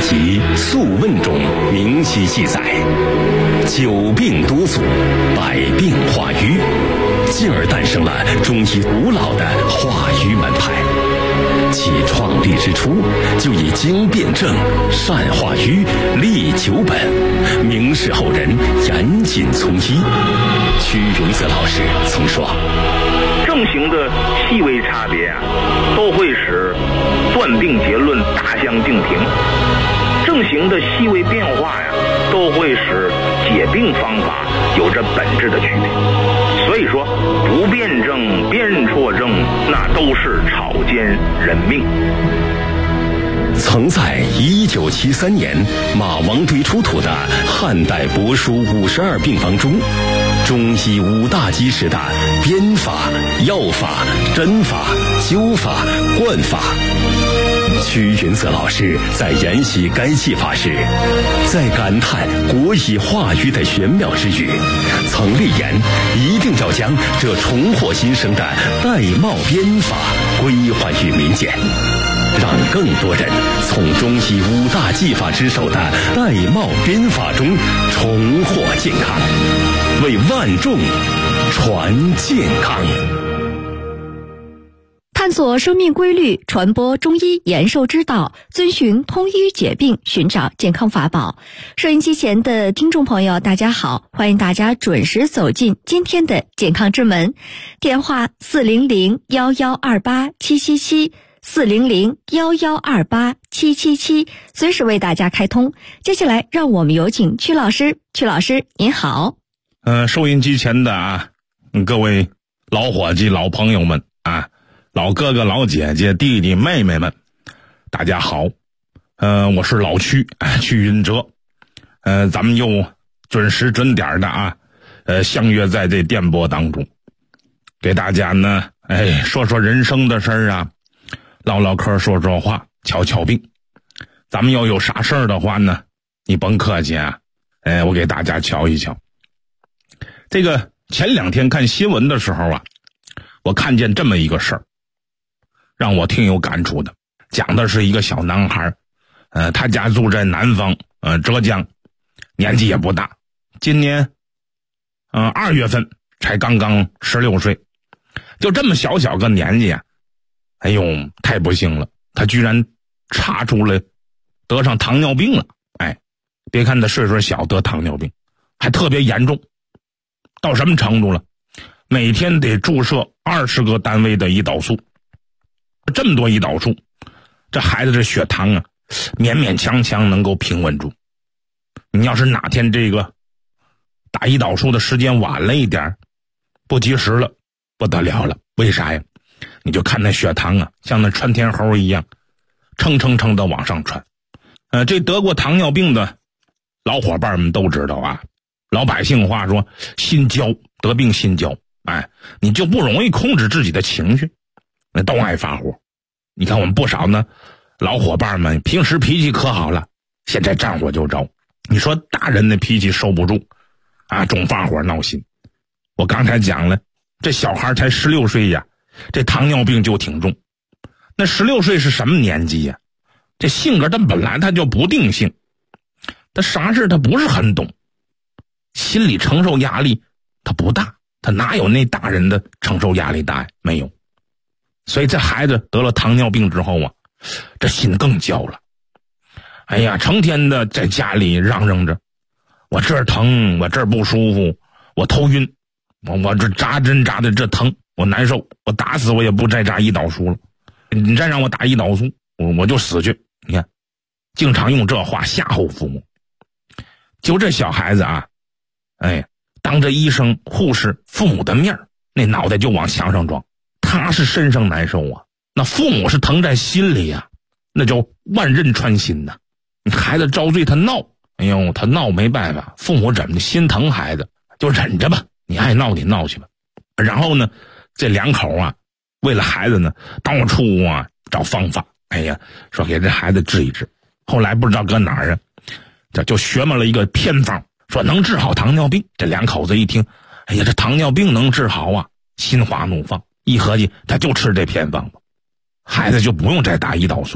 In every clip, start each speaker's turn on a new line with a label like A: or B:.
A: 集《素问》中明晰记载，久病多祖，百病化瘀，进而诞生了中医古老的化瘀门派。其创立之初，就以经辨证、善化瘀、利久本，明示后人严谨从医。屈云泽老师曾说，
B: 症型的细微差别都会使断病结论大相径庭，症型的细微变化都会使解病方法有着本质的区别。所以说，不辨证、辨错症，那都是草菅人命。
A: 曾在1973年马王堆出土的汉代帛书52病方中，中医5大基石的编法、药法、针法、灸法、灌法。屈云泽老师在研习该技法时，在感叹国医化瘀的玄妙之余，曾立言一定要将这重获新生的玳瑁编法归还于民间，让更多人从中医5大技法之首的玳瑁编法中重获健康，为万众传健康。
C: 探索生命规律，传播中医延寿之道，遵循通医解病，寻找健康法宝。收音机前的听众朋友，大家好，欢迎大家准时走进今天的健康之门。电话400-1128-777 400-1128-777，随时为大家开通。接下来让我们有请曲老师。曲老师您好。
D: 收音机前的各位老伙计、老朋友们老哥哥、老姐姐、弟弟妹妹们，大家好。我是老屈云哲。咱们又准时准点的相约在这电波当中，给大家呢说说人生的事儿唠唠嗑，说说话，瞧瞧病。咱们要有啥事儿的话呢，你甭客气我给大家瞧一瞧。这个前2天看新闻的时候我看见这么一个事儿，让我挺有感触的。讲的是一个小男孩，他家住在南方，浙江，年纪也不大，今年2月份才刚刚16岁，就这么小个年纪哎呦，太不幸了，他居然查出了得上糖尿病了。别看他岁数小得糖尿病，还特别严重，到什么程度了？每天得注射20个单位的胰岛素，这么多胰岛素，这孩子这血糖勉勉强强能够平稳住。你要是哪天这个打胰岛素的时间晚了一点，不及时了，不得了了。为啥呀？你就看那血糖像那窜天猴一样，蹭的往上窜。这得过糖尿病的老伙伴们都知道老百姓话说心焦，得病心焦，你就不容易控制自己的情绪，都爱发火。你看我们不少呢老伙伴们平时脾气可好了，现在战火就着。你说大人的脾气收不住总发火闹心。我刚才讲了，这小孩才16岁这糖尿病就挺重。那16岁是什么年纪这性格他本来他就不定性，他啥事他不是很懂，心理承受压力他不大，他哪有那大人的承受压力大呀？没有。所以这孩子得了糖尿病之后这心更焦了。哎呀，成天的在家里嚷嚷着，我这儿疼，我这儿不舒服，我头晕，我这扎针扎的这疼，我难受，我打死我也不再扎胰岛素了。你再让我打胰岛素，我就死去。你看，经常用这话吓唬父母。就这小孩子当着医生、护士、父母的面，那脑袋就往墙上撞，他是身上难受那父母是疼在心里那叫万仞穿心呐。孩子遭罪他闹，他闹没办法，父母怎么心疼孩子就忍着吧，你爱闹你闹去吧。然后呢，这两口为了孩子呢，到处找方法，说给这孩子治一治。后来不知道搁哪儿这就学摸了一个偏方，说能治好糖尿病。这两口子一听，这糖尿病能治好心花怒放，一合计他就吃这偏方吧，孩子就不用再打胰岛素了。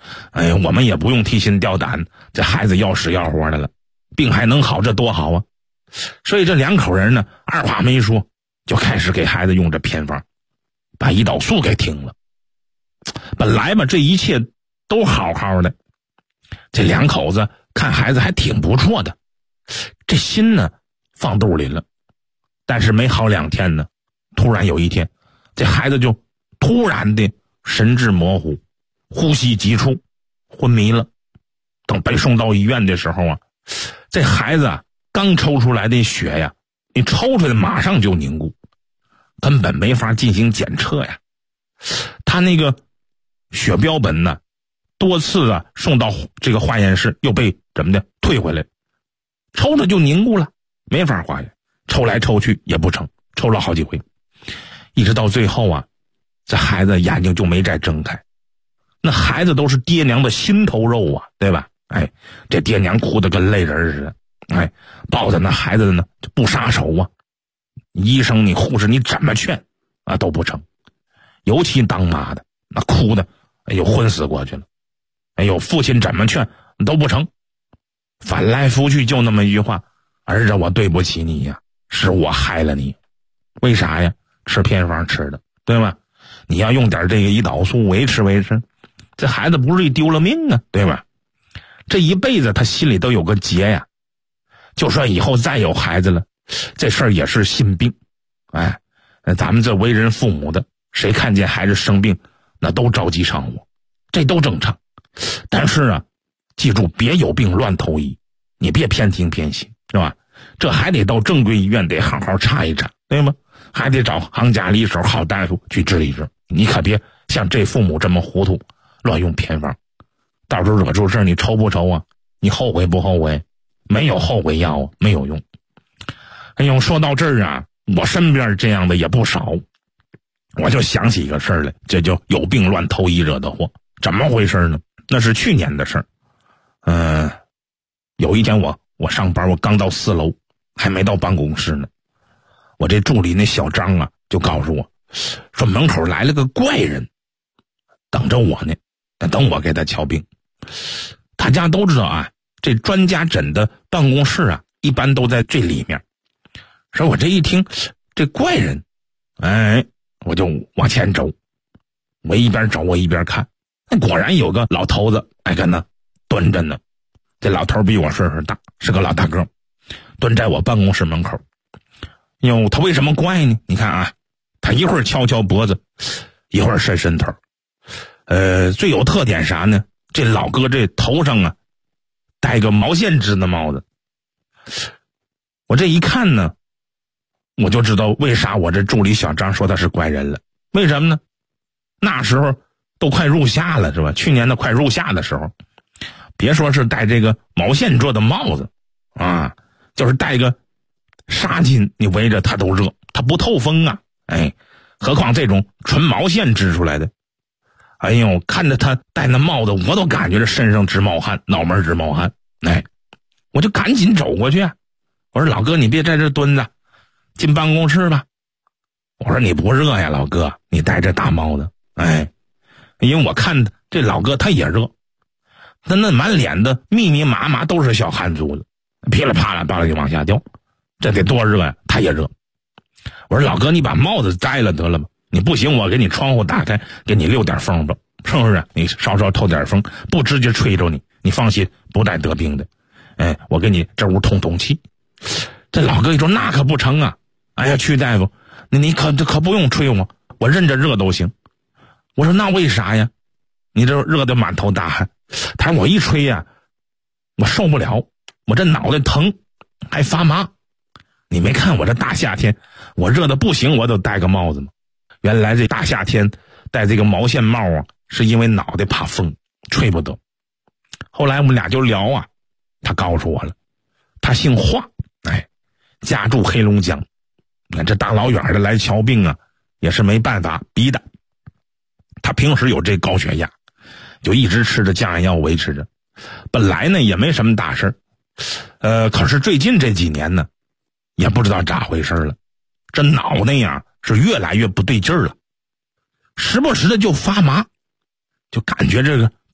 D: 哎呀，我们也不用提心吊胆，这孩子要死要活的了，病还能好，这多好啊！所以这两口人呢，二话没说就开始给孩子用这偏方，把胰岛素给停了。本来吧，这一切都好好的，这两口子看孩子还挺不错的，这心呢放肚里了。但是没好2天呢，突然有一天，这孩子就突然的神志模糊，呼吸急促，昏迷了。等被送到医院的时候啊，这孩子刚抽出来的血呀，你抽出来马上就凝固，根本没法进行检测呀。他那个血标本呢，多次送到这个化验室，又被怎么的退回来，抽着就凝固了，没法化验，抽来抽去也不成，抽了好几回，一直到最后啊，这孩子眼睛就没再睁开。那孩子都是爹娘的心头肉啊，对吧？哎，这爹娘哭得跟泪人似的，哎，抱着那孩子呢就不撒手啊。医生你护士你怎么劝啊都不成，尤其当妈的那哭的哎呦昏死过去了，哎呦父亲怎么劝都不成，翻来覆去就那么一句话：儿子我对不起你呀，是我害了你。为啥呀？吃偏方吃的，对吧？你要用点这个胰岛素维持维持，这孩子不是丢了命啊，对吧？这一辈子他心里都有个结呀，就算以后再有孩子了，这事儿也是心病。哎，咱们这为人父母的，谁看见孩子生病那都着急上火，这都正常。但是啊，记住别有病乱投医，你别偏听偏信，是吧？这还得到正规医院得好好查一查，对吗？还得找行家里手好大夫去治一治，你可别像这父母这么糊涂，乱用偏方，到时候惹出事你抽不抽啊？你后悔不后悔？没有后悔药啊，没有用。哎呦，说到这儿啊，我身边这样的也不少，我就想起一个事儿来，这就有病乱投医惹的祸。怎么回事呢？那是去年的事儿。有一天我上班，我刚到4楼，还没到办公室呢，我这助理那小张啊就告诉我说门口来了个怪人，等着我呢，等我给他瞧病。大家都知道啊，这专家诊的办公室啊一般都在最里面。所以我这一听这怪人，哎，我就往前走，我一边走我一边看，果然有个老头子哎跟那蹲着呢。这老头比我岁数大，是个老大哥，蹲在我办公室门口。哟，他为什么怪呢？你看啊，他一会儿敲敲脖子，一会儿伸伸头。最有特点啥呢？这老哥这头上啊戴个毛线织的帽子。我这一看呢，我就知道为啥我这助理小张说他是怪人了。为什么呢？那时候都快入夏了，是吧？去年的快入夏的时候，别说是戴这个毛线做的帽子啊，就是戴个纱巾你围着它都热，它不透风啊。哎，何况这种纯毛线织出来的。哎呦，看着他戴那帽子，我都感觉这身上直冒汗，脑门直冒汗。哎，我就赶紧走过去啊，我说老哥你别在这蹲着，进办公室吧。我说你不热呀老哥，你戴这大帽子。哎，因为我看这老哥他也热，他那满脸的密密麻麻都是小汗珠子，噼里啪啦啪啦就往下掉，这得多热呀！他也热。我说老哥你把帽子摘了得了吧，你不行我给你窗户打开，给你溜点风吧，是不是？你稍稍透点风，不直接吹着你，你放心不带得病的。哎，我给你这屋通通气。这老哥一说那可不成啊，哎呀曲大夫你可不用吹我忍着热都行。我说那为啥呀？你这热得满头大汗。他说我一吹呀，我受不了，我这脑袋疼还发麻。你没看我这大夏天我热得不行，我都戴个帽子吗？原来这大夏天戴这个毛线帽啊，是因为脑袋怕风吹不得。后来我们俩就聊啊，他告诉我了，他姓华，哎，家住黑龙江。你看这大老远的来瞧病啊，也是没办法逼的。他平时有这高血压，就一直吃着降压药维持着。本来呢也没什么大事，可是最近这几年呢，也不知道咋回事了，这脑袋呀是越来越不对劲儿了，时不时的就发麻，就感觉这个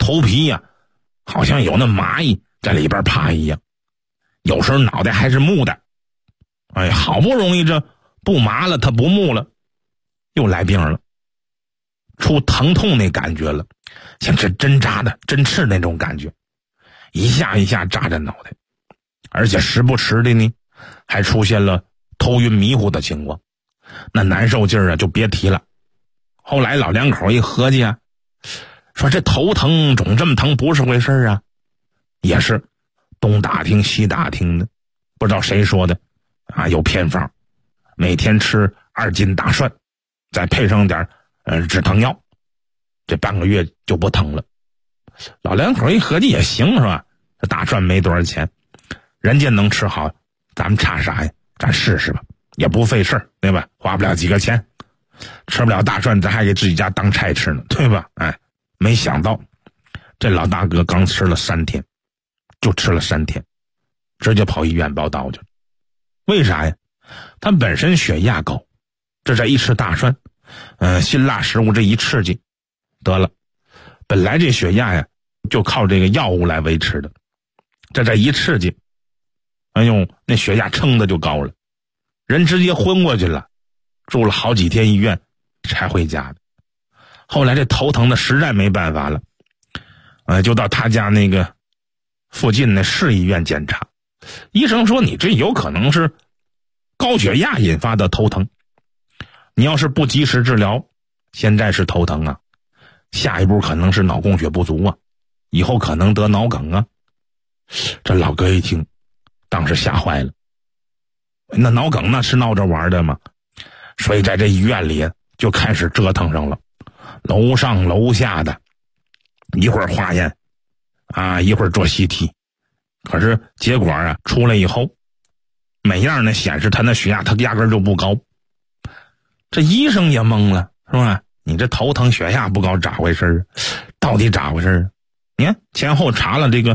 D: 头皮呀，好像有那蚂蚁在里边爬一样，有时候脑袋还是木的。哎，好不容易这不麻了，他不木了，又来病了，出疼痛那感觉了，像是针扎的针刺那种感觉，一下一下扎着脑袋，而且时不时的呢还出现了头晕迷糊的情况，那难受劲儿啊就别提了。后来老两口一合计啊，说这头疼总这么疼不是回事啊，也是东打听西打听的，不知道谁说的啊，有偏方，每天吃2斤大蒜，再配上点止疼药，这半个月就不疼了。老两口一合计也行是吧，这大蒜没多少钱，人家能吃好，咱们差啥呀？咱试试吧，也不费事对吧？花不了几个钱，吃不了大蒜咱还给自己家当菜吃呢，对吧？哎，没想到这老大哥刚吃了3天，就吃了3天，直接跑医院报道去了。为啥呀？他本身血压高，这再一吃大蒜，辛辣食物这一刺激，得了，本来这血压呀就靠这个药物来维持的，这再一刺激，哎呦，那血压蹭的就高了，人直接昏过去了，住了好几天医院才回家的。后来这头疼的实在没办法了，就到他家那个附近的市医院检查，医生说你这有可能是高血压引发的头疼，你要是不及时治疗，现在是头疼啊，下一步可能是脑供血不足啊，以后可能得脑梗啊。这老哥一听当时吓坏了，那脑梗那是闹着玩的吗？所以在这医院里就开始折腾上了，楼上楼下的，一会儿化验啊，一会儿做 CT， 可是结果啊出来以后，每样呢显示他那血压他压根就不高。这医生也懵了，是吧？你这头疼血压不高咋回事？到底咋回事？你看前后查了这个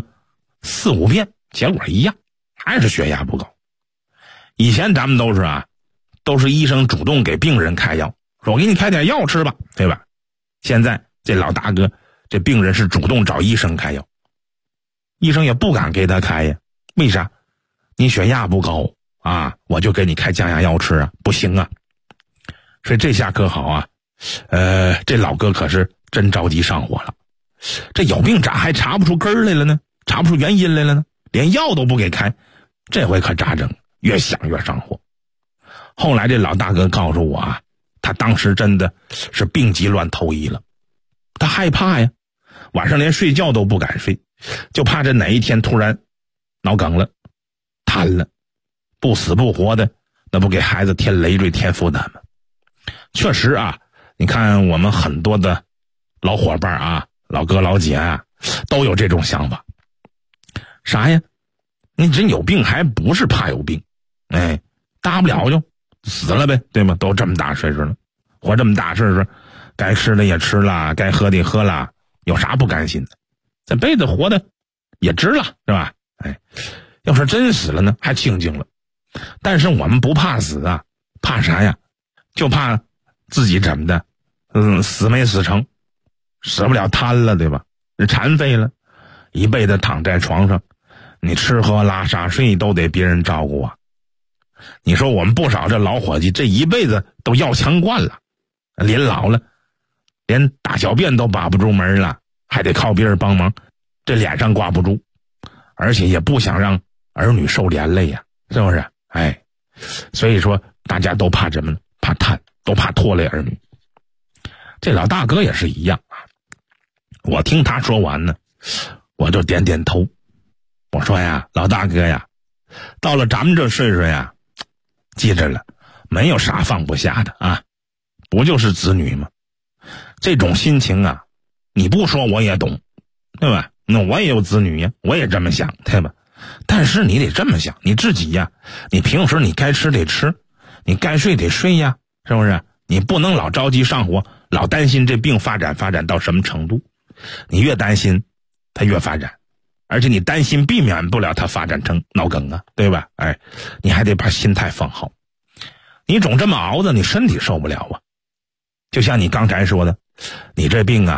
D: 4、5遍，结果一样，还是血压不高。以前咱们都是医生主动给病人开药，说我给你开点药吃吧，对吧？现在这老大哥这病人是主动找医生开药，医生也不敢给他开呀。为啥？你血压不高啊，我就给你开降压药吃啊，不行啊。所以这下可好啊，这老哥可是真着急上火了。这有病咋还查不出根儿来了呢？查不出原因来了呢？连药都不给开，这回可咋整？越想越上火。后来这老大哥告诉我啊，他当时真的是病急乱投医了，他害怕呀，晚上连睡觉都不敢睡，就怕这哪一天突然脑梗了，瘫了，不死不活的，那不给孩子添累赘添负担吗？确实啊，你看我们很多的老伙伴啊，老哥老姐啊，都有这种想法。啥呀？你真有病还不是怕有病，哎，大不了就死了呗，对吗？都这么大岁数了，活这么大岁数，该吃的也吃了，该喝的也喝了，有啥不甘心的？这辈子活的也值了，是吧？哎，要是真死了呢，还清静了。但是我们不怕死啊，怕啥呀？就怕自己怎么的，死没死成，死不了瘫了，对吧？残废了，一辈子躺在床上，你吃喝拉撒睡都得别人照顾啊。你说我们不少这老伙计，这一辈子都要强惯了，临老了，连大小便都把不住门了，还得靠别人帮忙，这脸上挂不住，而且也不想让儿女受连累呀，是不是？哎，所以说大家都怕什么呢？怕瘫，都怕拖累儿女。这老大哥也是一样啊。我听他说完呢，我就点点头。我说呀，老大哥呀，到了咱们这岁数呀，记着了，没有啥放不下的啊，不就是子女吗？这种心情啊，你不说我也懂，对吧？那我也有子女呀，我也这么想，对吧？但是你得这么想，你自己呀，你平时你该吃得吃，你该睡得睡呀，是不是？你不能老着急上火，老担心这病发展到什么程度，你越担心它越发展，而且你担心避免不了它发展成脑梗啊，对吧？哎，你还得把心态放好，你总这么熬着，你身体受不了啊。就像你刚才说的，你这病啊，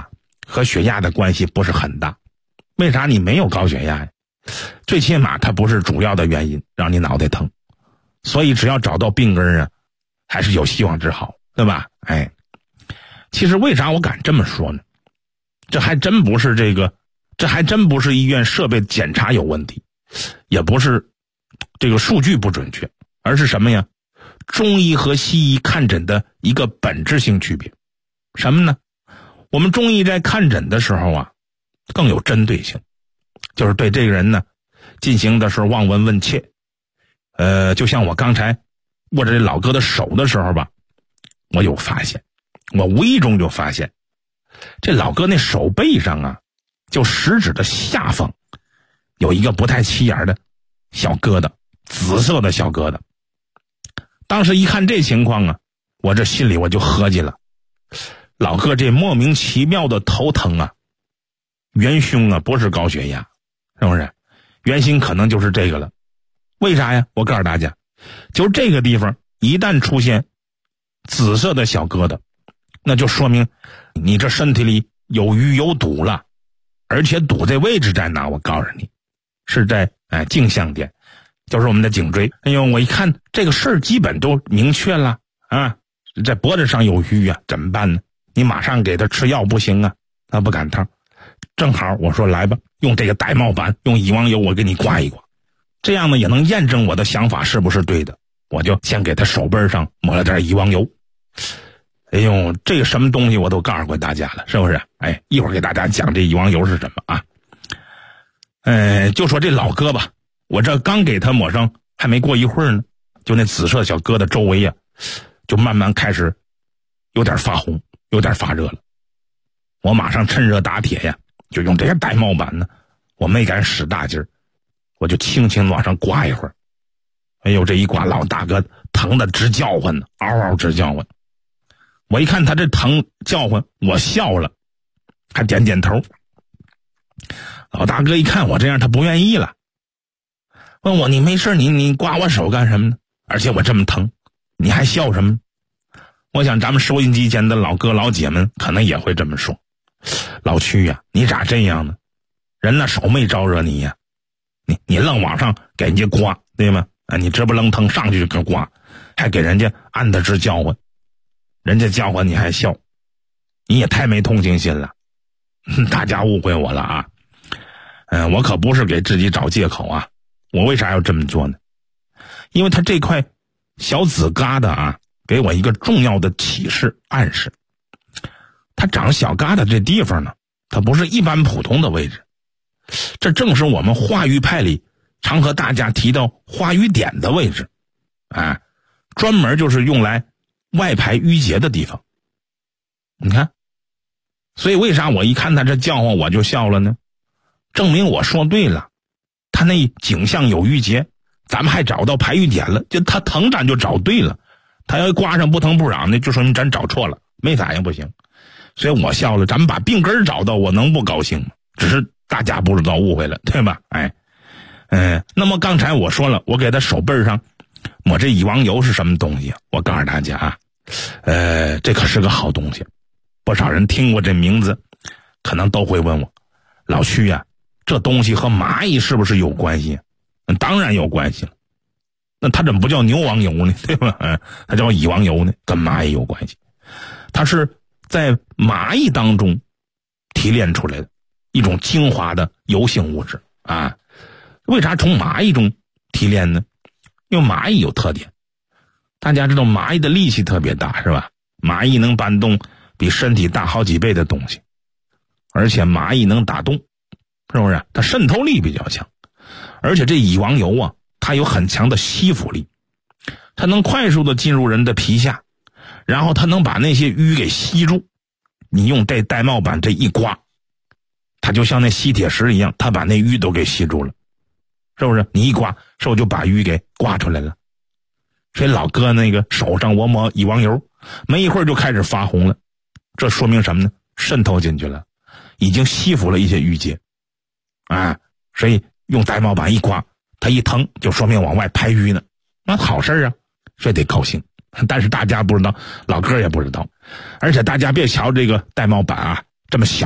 D: 和血压的关系不是很大。为啥你没有高血压呀？最起码它不是主要的原因让你脑袋疼，所以只要找到病根啊，还是有希望治好，对吧？其实为啥我敢这么说呢？这还真不是医院设备检查有问题，也不是这个数据不准确，而是什么呀？中医和西医看诊的一个本质性区别。什么呢？我们中医在看诊的时候啊，更有针对性，就是对这个人呢进行的是望闻问切。就像我刚才握着这老哥的手的时候吧，我有发现，我无意中就发现这老哥那手背上啊，就食指的下方有一个不太起眼的小疙瘩，紫色的小疙瘩。当时一看这情况啊，我这心里我就合计了，老哥这莫名其妙的头疼啊，元凶啊不是高血压，是不是？原型可能就是这个了。为啥呀？我告诉大家，就这个地方一旦出现紫色的小疙瘩，那就说明你这身体里有淤有堵了，而且堵这位置在哪？我告诉你，是在颈项点，就是我们的颈椎。哎呦，我一看这个事儿基本都明确了啊，在脖子上有淤啊，怎么办呢？你马上给他吃药不行啊，他不赶趟。正好我说来吧，用这个玳瑁板，用乙王油我给你刮一刮，这样呢也能验证我的想法是不是对的。我就先给他手背上抹了点乙王油。哎呦，这个什么东西我都告诉过大家了，是不是？一会儿给大家讲这乙王油是什么啊。就说这老哥吧，我这刚给他抹上还没过一会儿呢，就那紫色小疙瘩周围啊，就慢慢开始有点发红，有点发热了。我马上趁热打铁呀，就用这个玳瑁板呢，我没敢使大劲儿，我就轻轻往上刮一会儿。哎呦，这一刮老大哥疼的直叫唤呢，嗷嗷直叫唤。我一看他这疼叫唤，我笑了，还点点头。老大哥一看我这样，他不愿意了，问我你没事你刮我手干什么呢？而且我这么疼，你还笑什么？我想咱们收音机前的老哥老姐们可能也会这么说，老屈呀，你咋这样呢？人那手没招惹你呀，你愣往上给人家刮，对吗？你直不愣腾上去就给刮，还给人家按的直叫唤，人家叫唤你还笑，你也太没同情心了。大家误会我了啊。我可不是给自己找借口啊。我为啥要这么做呢？因为他这块小紫疙瘩啊，给我一个重要的启示暗示。它长小疙瘩这地方呢，它不是一般普通的位置，这正是我们化瘀派里常和大家提到化瘀点的位置，专门就是用来外排淤结的地方。你看，所以为啥我一看他这叫唤我就笑了呢？证明我说对了，他那颈项有淤结，咱们还找到排瘀点了，就他疼咱就找对了。他要刮上不疼不痒的，就说明咱找错了，没反应不行。所以我笑了，咱们把病根找到，我能不高兴吗？只是大家不知道误会了，对吧？那么刚才我说了，我给他手背上抹这乙王油是什么东西啊？我告诉大家啊，这可是个好东西。不少人听过这名字，可能都会问我，老屈呀，这东西和蚂蚁是不是有关系？当然有关系了。那它怎么不叫牛王油呢？对吧？它叫乙王油呢，跟蚂蚁有关系。它是在蚂蚁当中提炼出来的一种精华的油性物质啊。为啥从蚂蚁中提炼呢？因为蚂蚁有特点，大家知道蚂蚁的力气特别大，是吧？蚂蚁能搬动比身体大好几倍的东西，而且蚂蚁能打洞，是不是？它渗透力比较强，而且这乙王油啊，它有很强的吸附力，它能快速的进入人的皮下，然后它能把那些淤给吸住。你用这玳瑁板这一刮，它就像那吸铁石一样，它把那淤都给吸住了，是不是？你一刮，是不是就把淤给刮出来了？所以老哥那个手上我抹乙王油，没一会儿就开始发红了，这说明什么呢？渗透进去了，已经吸附了一些淤结所以用玳瑁板一刮，它一疼就说明往外排淤呢，那好事啊，所以得高兴。但是大家不知道，老哥也不知道，而且大家别瞧这个玳瑁板啊这么小，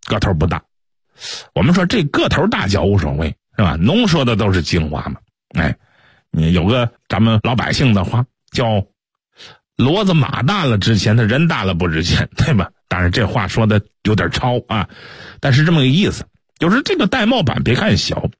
D: 个头不大。我们说这个头大小无所谓，是吧？浓说的都是精华嘛。你有个咱们老百姓的话叫骡子马大了值钱，他人大了不值钱，对吧？当然这话说的有点超啊，但是这么个意思，就是这个玳瑁板别看小，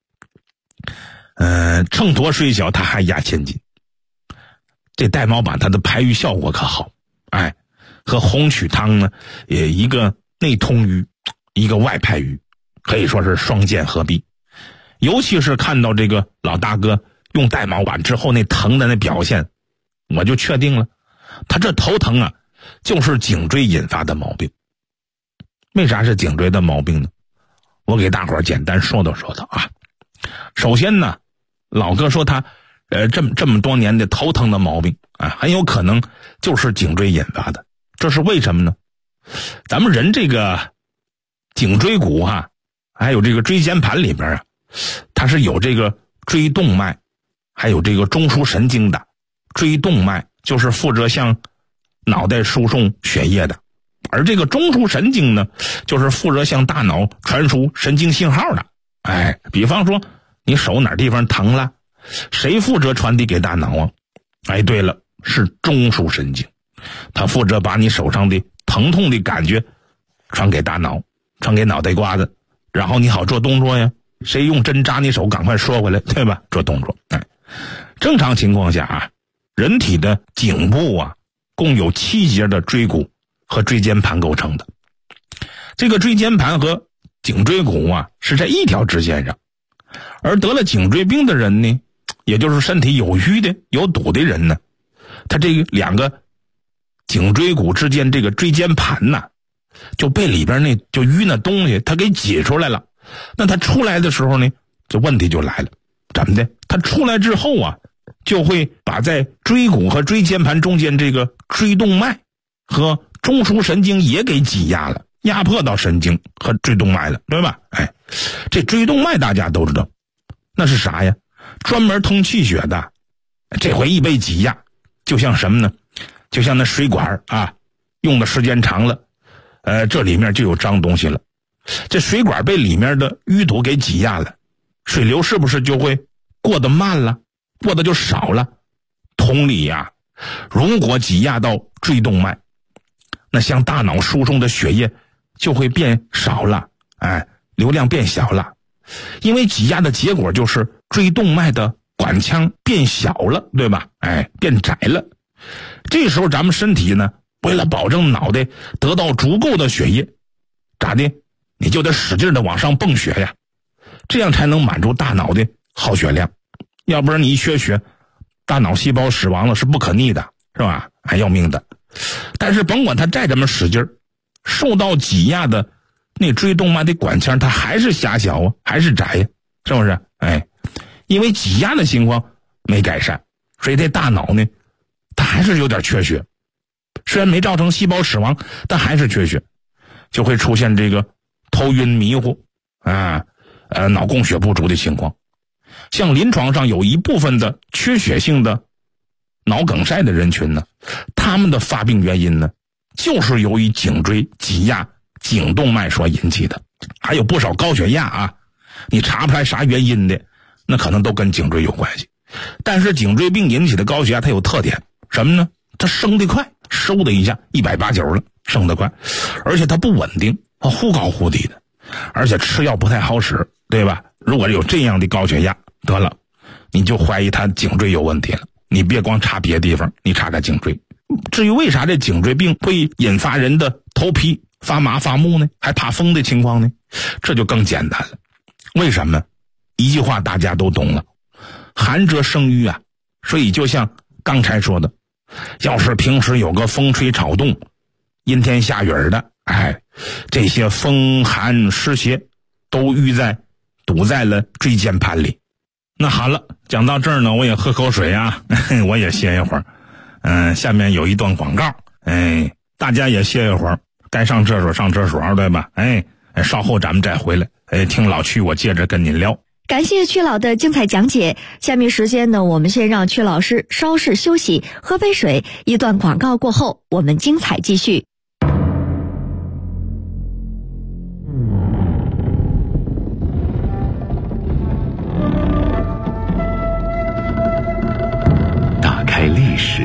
D: 秤砣虽小它还压千斤。这玳瑁板它的排鱼效果可好，和红曲汤呢也一个内通鱼，一个外排鱼，可以说是双剑合璧。尤其是看到这个老大哥用玳瑁板之后那疼的那表现，我就确定了，他这头疼啊就是颈椎引发的毛病。为啥是颈椎的毛病呢？我给大伙儿简单说道啊。首先呢，老哥说他这么多年的头疼的毛病很有可能就是颈椎引发的。这是为什么呢？咱们人这个颈椎骨还有这个椎间盘里边它是有这个椎动脉，还有这个中枢神经的。椎动脉就是负责向脑袋输送血液的，而这个中枢神经呢，就是负责向大脑传输神经信号的。比方说你手哪地方疼了，谁负责传递给大脑啊？对了，是中枢神经，它负责把你手上的疼痛的感觉传给大脑，传给脑袋瓜子，然后你好做动作呀。谁用针扎你手，赶快缩回来，对吧？做动作。正常情况下人体的颈部共有7节的椎骨和椎间盘构成的。这个椎间盘和颈椎骨是在一条直线上，而得了颈椎病的人呢，也就是身体有瘀的有堵的人呢，他这个两个颈椎骨之间这个椎间盘就被里边那就淤那东西它给挤出来了。那它出来的时候呢，这问题就来了。怎么的？它出来之后就会把在椎骨和椎间盘中间这个椎动脉和中枢神经也给挤压了，压迫到神经和椎动脉了，对吧？这椎动脉大家都知道，那是啥呀？专门通气血的。这回一被挤压，就像什么呢？就像那水管用的时间长了，这里面就有脏东西了。这水管被里面的淤堵给挤压了，水流是不是就会过得慢了，过得就少了？同理如果挤压到椎动脉，那向大脑输送的血液就会变少了，流量变小了。因为挤压的结果就是椎动脉的管腔变小了，对吧？变窄了。这时候咱们身体呢，为了保证脑袋得到足够的血液，咋的？你就得使劲的往上泵血呀，这样才能满足大脑的耗血量。要不然你一缺血，大脑细胞死亡了是不可逆的，是吧？还要命的。但是甭管它再怎么使劲，受到挤压的那椎动脉的管腔它还是狭小还是窄呀，是不是？因为挤压的情况没改善，所以这大脑呢它还是有点缺血。虽然没造成细胞死亡，但还是缺血，就会出现这个头晕迷糊脑供血不足的情况。像临床上有一部分的缺血性的脑梗塞的人群呢，他们的发病原因呢，就是由于颈椎挤压颈动脉所引起的。还有不少高血压你查不出来啥原因的，那可能都跟颈椎有关系。但是颈椎病引起的高血压它有特点什么呢？它升得快，嗖的一下180了，升得快，而且它不稳定，它忽高忽低的，而且吃药不太好使，对吧？如果有这样的高血压，得了，你就怀疑他颈椎有问题了。你别光查别的地方，你查查颈椎。至于为啥这颈椎病会引发人的头皮发麻发木呢？还怕风的情况呢？这就更简单了。为什么？一句话大家都懂了，寒则生瘀所以就像刚才说的，要是平时有个风吹草动，阴天下雨的，这些风寒湿邪都堵在了椎间盘里。那好了，讲到这儿呢，我也喝口水我也歇一会儿。下面有一段广告，大家也歇一会儿，该上厕所上厕所，对吧？稍后咱们再回来，听老曲我接着跟您聊。
C: 感谢曲老的精彩讲解。下面时间呢，我们先让曲老师稍事休息，喝杯水。一段广告过后，我们精彩继续。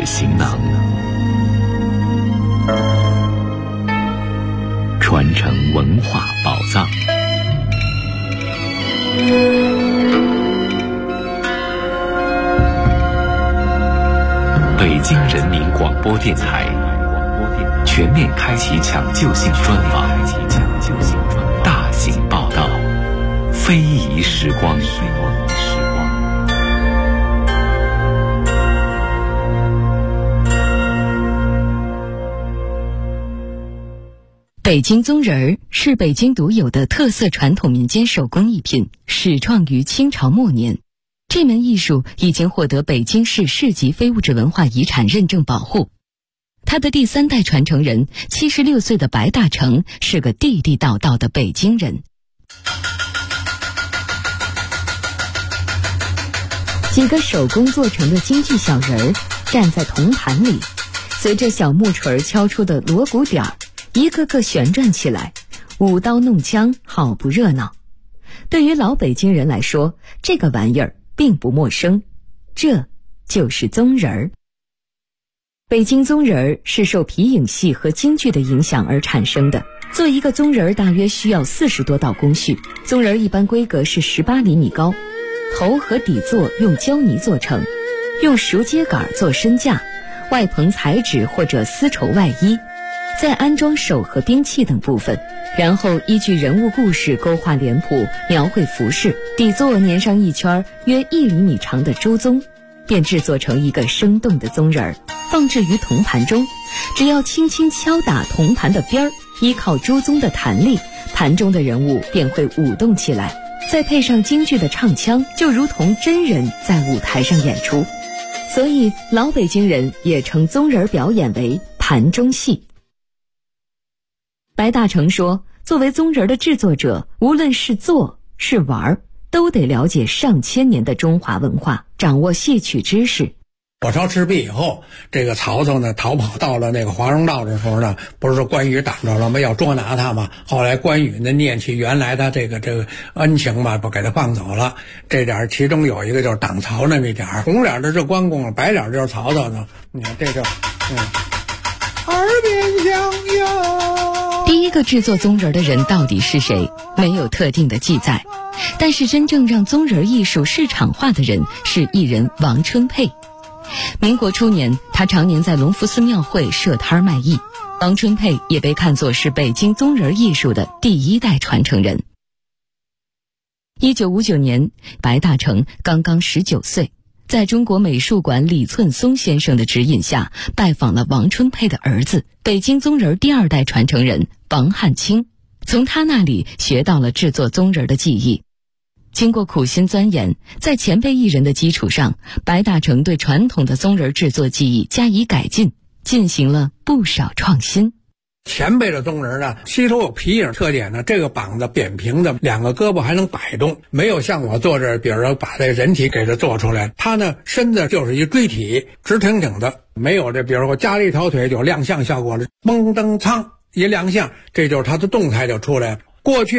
E: 行囊，传承文化宝藏。北京人民广播电台全面开启抢救性专访，大型报道，非遗时光。
F: 北京宗人儿是北京独有的特色传统民间手工艺品，始创于清朝末年。这门艺术已经获得北京市市级非物质文化遗产认证保护。他的第3代传承人76岁的白大成是个地地道道的北京人。几个手工做成的京剧小人儿站在铜盘里，随着小木锤敲出的锣鼓点儿，一个个旋转起来，舞刀弄枪，好不热闹。对于老北京人来说，这个玩意儿并不陌生，这就是宗人儿。北京宗人儿是受皮影戏和京剧的影响而产生的。做一个宗人儿大约需要40多道工序，宗人儿一般规格是18厘米高，头和底座用胶泥做成，用熟秸秆做身架，外棚彩纸或者丝绸外衣，再安装手和兵器等部分，然后依据人物故事勾画脸谱，描绘服饰，底座粘上一圈约1厘米长的猪鬃，便制作成一个生动的宗人儿，放置于铜盘中。只要轻轻敲打铜盘的边儿，依靠猪鬃的弹力，盘中的人物便会舞动起来，再配上京剧的唱腔，就如同真人在舞台上演出。所以老北京人也称宗人表演为盘中戏。白大成说，作为宗人的制作者，无论是做是玩，都得了解上千年的中华文化，掌握戏曲知识。
G: 火烧赤壁以后，这个曹操呢逃跑到了那个华容道的时候呢，不是说关羽挡着了吗？要捉拿他嘛。后来关羽呢念起原来他这个恩情嘛，不给他放走了。这点其中有一个就是挡曹那么一点，红脸的是关公，白脸就是曹操呢。你看这就耳边响哟。
F: 第一个制作宗人的人到底是谁？没有特定的记载。但是真正让宗人艺术市场化的人是艺人王春佩。民国初年，他常年在隆福寺庙会设摊卖艺。王春佩也被看作是北京宗人艺术的第1代传承人。1959年，白大成刚刚19岁，在中国美术馆李寸松先生的指引下，拜访了王春佩的儿子，北京宗人第2代传承人王汉卿，从他那里学到了制作宗人的技艺。经过苦心钻研，在前辈艺人的基础上，白大成对传统的宗人制作技艺加以改进，进行了不少创新。
G: 前辈的宗人呢，吸收有皮影特点呢，这个膀子扁平的，2个胳膊还能摆动，没有像我做这，比如说把这人体给它做出来，他呢身子就是一锥体，直挺挺的，没有这，比如说加了一条腿就亮相效果了，蹦蹬苍一亮相，这就是他的动态就出来了。过去